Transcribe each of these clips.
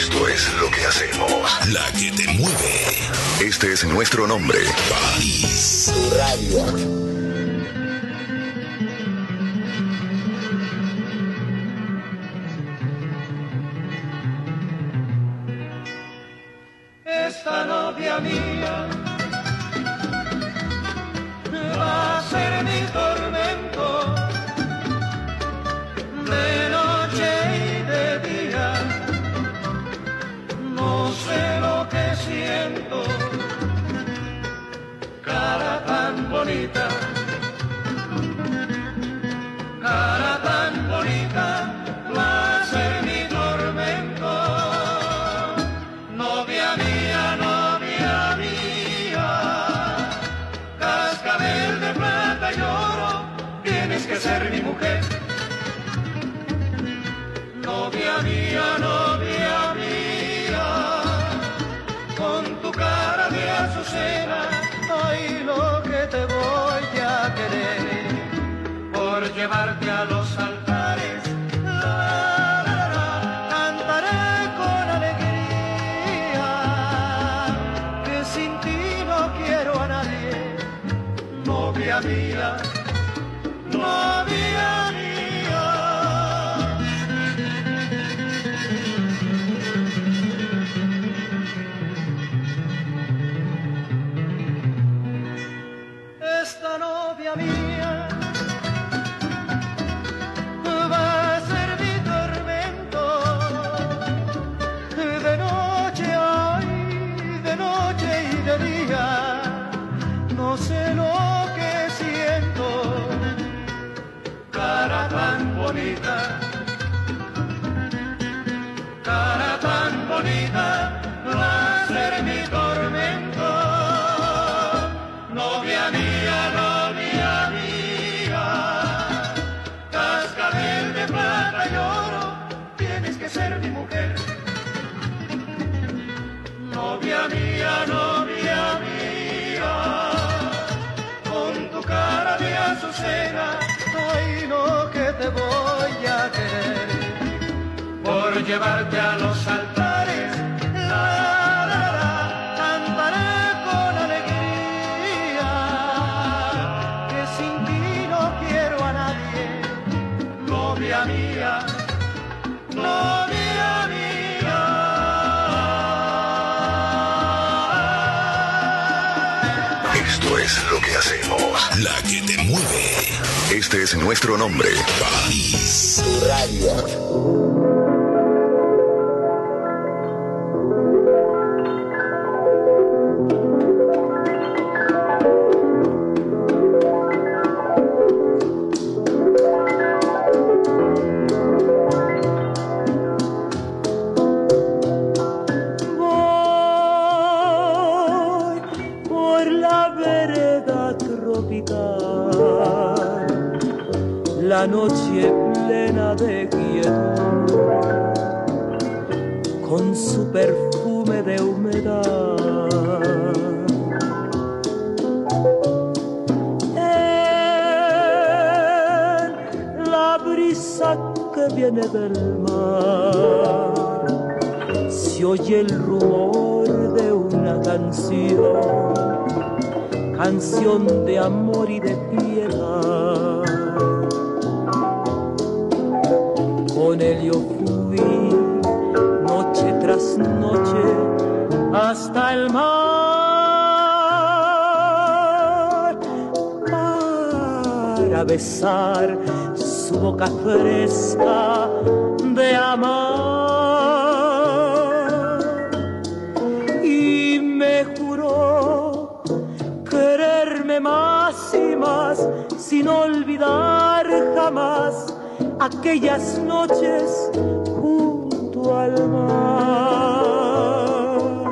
Esto es lo que hacemos. La que te mueve. Este es nuestro nombre. París. Tu radio. Esta novia mía va a ser mi tormento de noche y de día. No sé lo que siento, cara tan bonita, cara tan bonita, va a ser mi tormento. Novia mía, novia mía, cascabel de plata y oro, tienes que ser mi mujer. Novia mía, novia mía, con tu cara de azucena, ay, lo que te voy a querer, por llevarte a los altares. Cantaré con alegría, que sin ti no quiero a nadie. Novia mía, novia mía. Esta novia mía va a ser mi tormento de noche, ay, de noche y de día. No sé lo que siento, cara tan bonita, cara tan bonita, va a ser mi tormento. Novia mía, novia mía, cascabel de plata y oro, tienes que ser mi mujer. Novia mía, novia mía, con tu cara de azucena, ay, lo que te voy a querer, por llevarte a los altares. Cantaré con alegría, que sin ti no quiero a nadie. Novia mía, novia mía. Esto es lo que hacemos. La que te mueve. Este es nuestro nombre. París. Tu radio. La noche plena de quietud, con su perfume de humedad. En la brisa que viene del mar, se oye el rumor de una canción, canción de amor y de piedad. Con él yo fui noche tras noche hasta el mar para besar su boca fresca de amar, y me juró quererme más y más sin olvidar jamás aquellas noches junto al mar.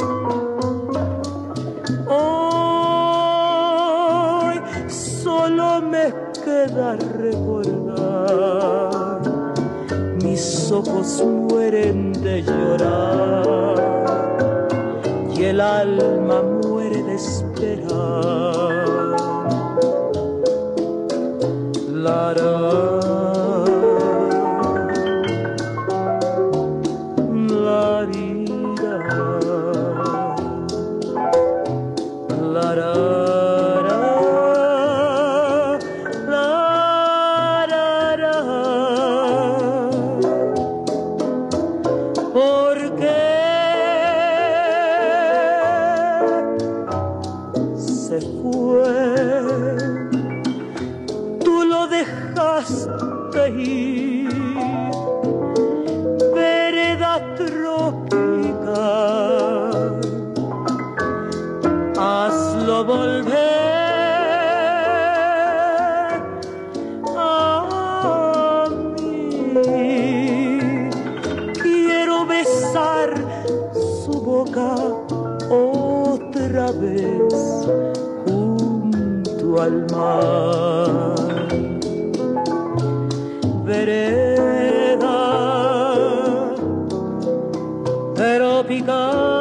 Hoy solo me queda recordar, mis ojos mueren de llorar y el alma muere de esperar. La La, la, la, la, la, la. ¿Por qué se fue? Tú lo dejaste ir, vereda tropical. Hazlo volver a mí. Quiero besar su boca otra vez junto al mar. Vereda tropical.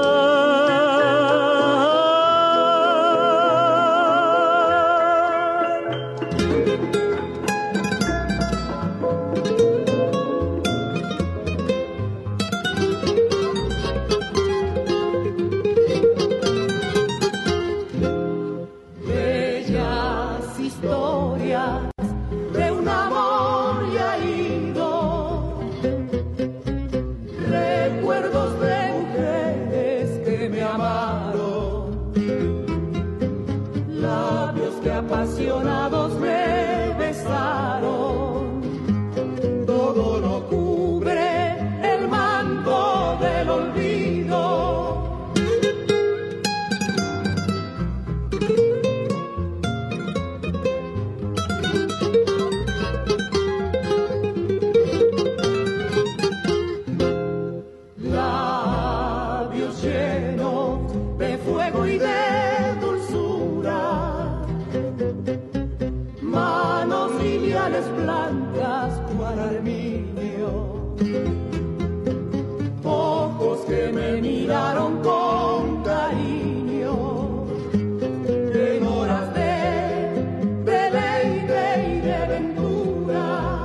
Bellas historias de un amor ya ido, recuerdos de mujeres que me amaron, labios que apasionados me besaron. Todo lo cubre el manto del olvido. Labios llenos de fuego y de dulzura, manos lineales blancas cual armiño, ojos que me miraron con cariño, en horas de deleite y de ventura.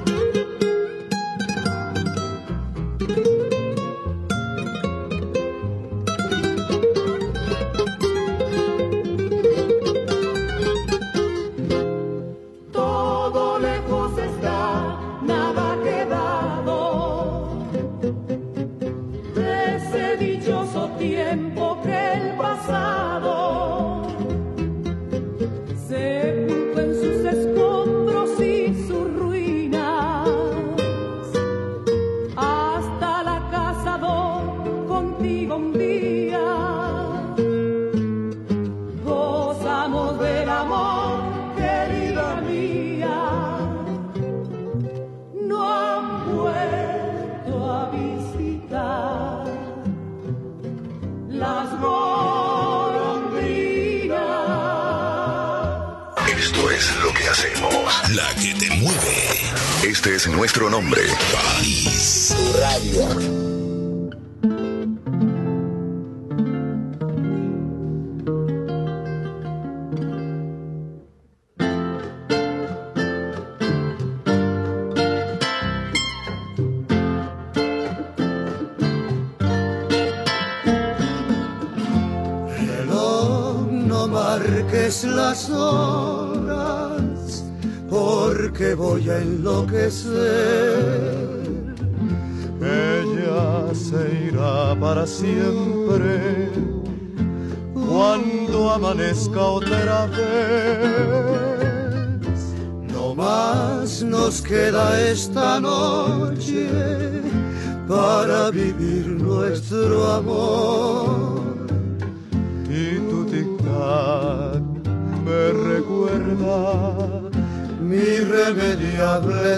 Todo lejos está, nada ha quedado de ese dichoso tiempo que el pasado sepultó en sus escombros y sus ruinas. Hasta la casa doy contigo un día. Gozamos del amor, querida mía. No han vuelto a visitar las golondrinas. Esto es lo que hacemos. La que te mueve. Este es nuestro nombre. País Radio. Reloj, no marques las horas, porque voy a enloquecer. Ella se irá para siempre cuando amanezca otra vez. No más nos queda esta noche para vivir nuestro amor. Y tu tic-tac me recuerda Mi irremediable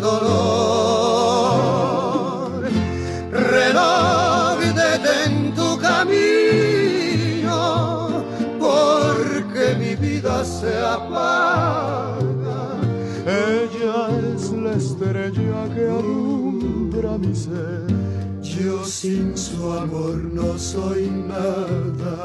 dolor. Reloj, detén tu camino, porque mi vida se apaga. Ella es la estrella que alumbra mi ser. Yo sin su amor no soy nada.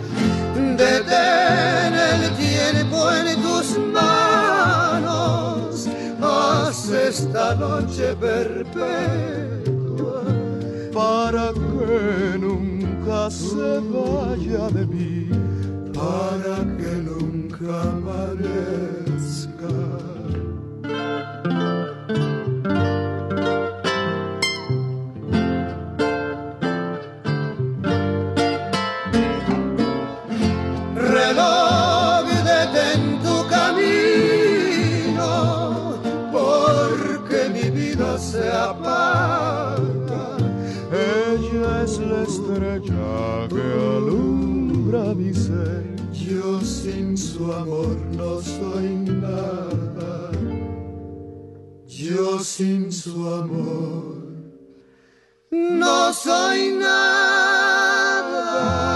Detén el tiempo en tus manos, haz esta noche perpetua. Para que que nunca se vaya de mí, para que nunca amanezca. Reloj, detén tu camino, porque mi vida se apaga. Ella es la estrella que alumbra mi ser. Yo sin su amor no soy nada. Yo sin su amor no soy nada.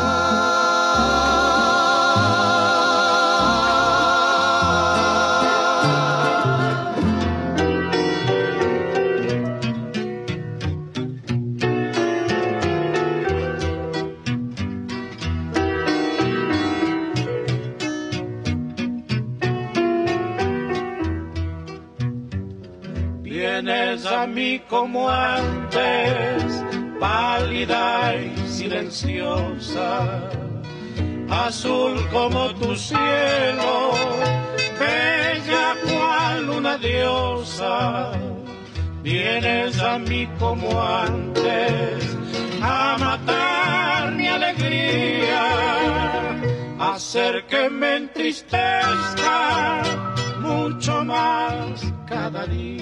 Vienes a mí como antes, pálida y silenciosa, azul como tu cielo, bella cual una diosa. Vienes a mí como antes, a matar mi alegría, a hacer que me entristezca mucho más cada día.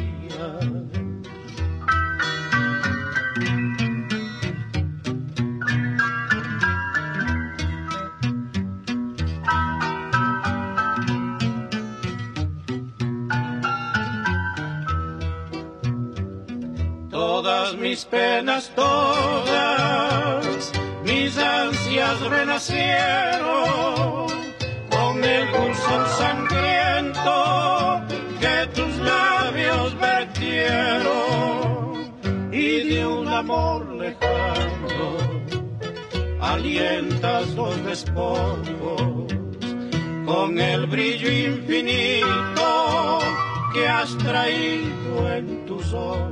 Todas mis penas, todas mis ansias renacieron con el dulzor sangriento que tus labios vertieron, y de un amor lejano alientas los despojos con el brillo infinito que has traído en tus ojos.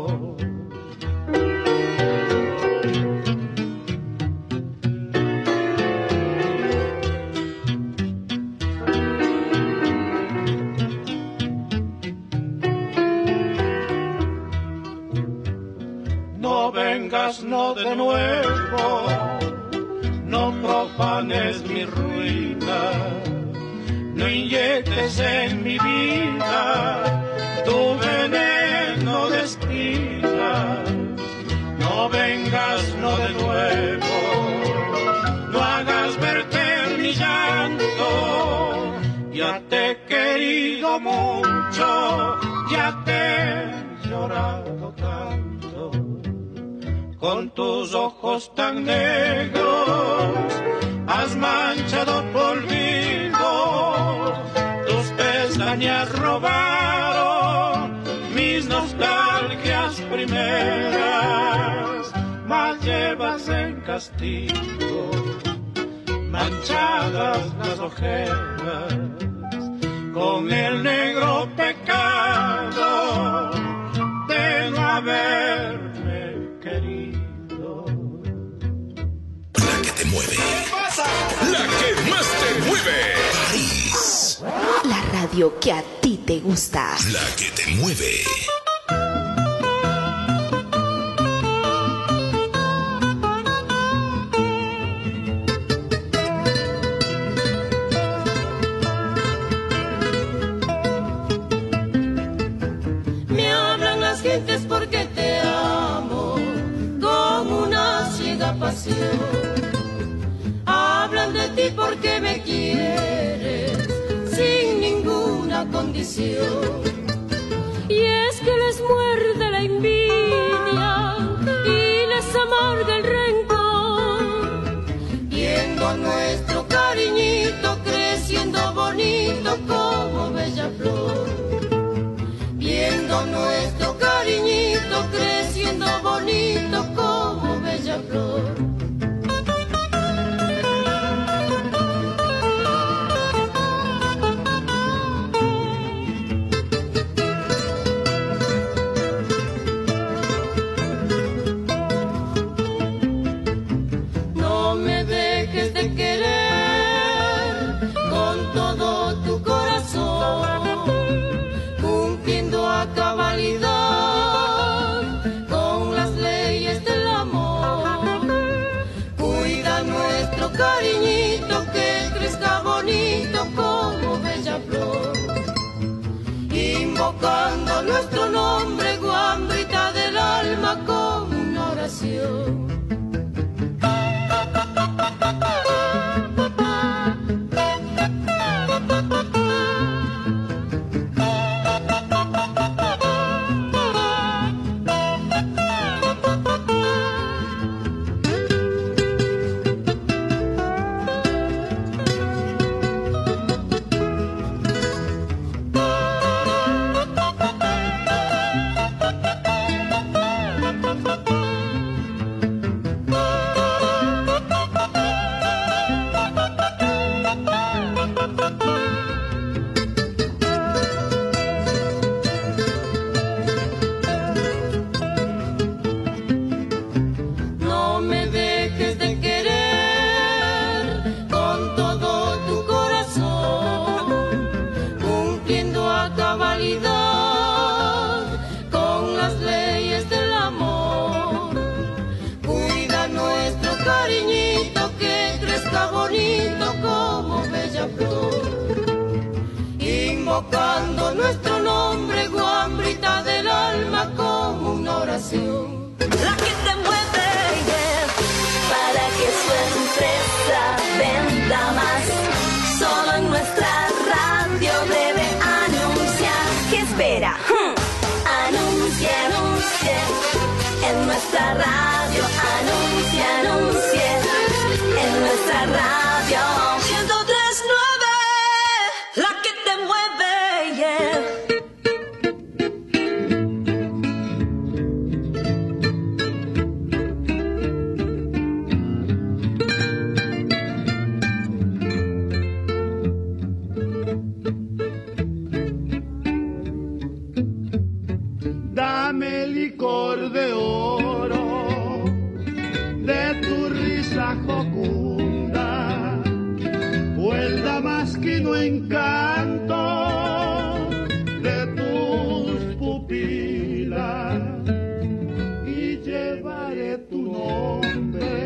No vengas, no de nuevo, no profanes mi ruina, no inyectes en mi vida tu veneno de espinas. No vengas, no de nuevo, no hagas verter mi llanto. Ya te he querido mucho, ya te he llorado tanto. Con tus ojos tan negros has manchado polvido, tus pestañas robaron mis nostalgias primeras, mas llevas en castigo manchadas las ojeras con el negro pecado de no haberme querido. La que te mueve. La que más te mueve. París. La radio que a ti te gusta. La que te mueve. Me hablan las gentes porque te amo con una ciega pasión. Hablan de ti porque me quieres sin ninguna condición. Y es que les muerde la envidia y les amarga el rencor, viendo nuestro cariñito creciendo bonito como bella flor, viendo nuestro cariñito creciendo bonito como bella flor. bonito como bella flor. Invocando nuestro nombre, guambrita del alma, como una oración. La que te mueve, yeah, para que su empresa venda más. Solo en nuestra radio debe anunciar. ¿Qué espera? Anuncie, anuncie. En nuestra radio, anuncie, anuncie. En nuestra radio 103.9, la que te mueve, yeah. Dame licor de oro de tu risa jocunda, o el damasquino encanto de tus pupilas, y llevaré tu nombre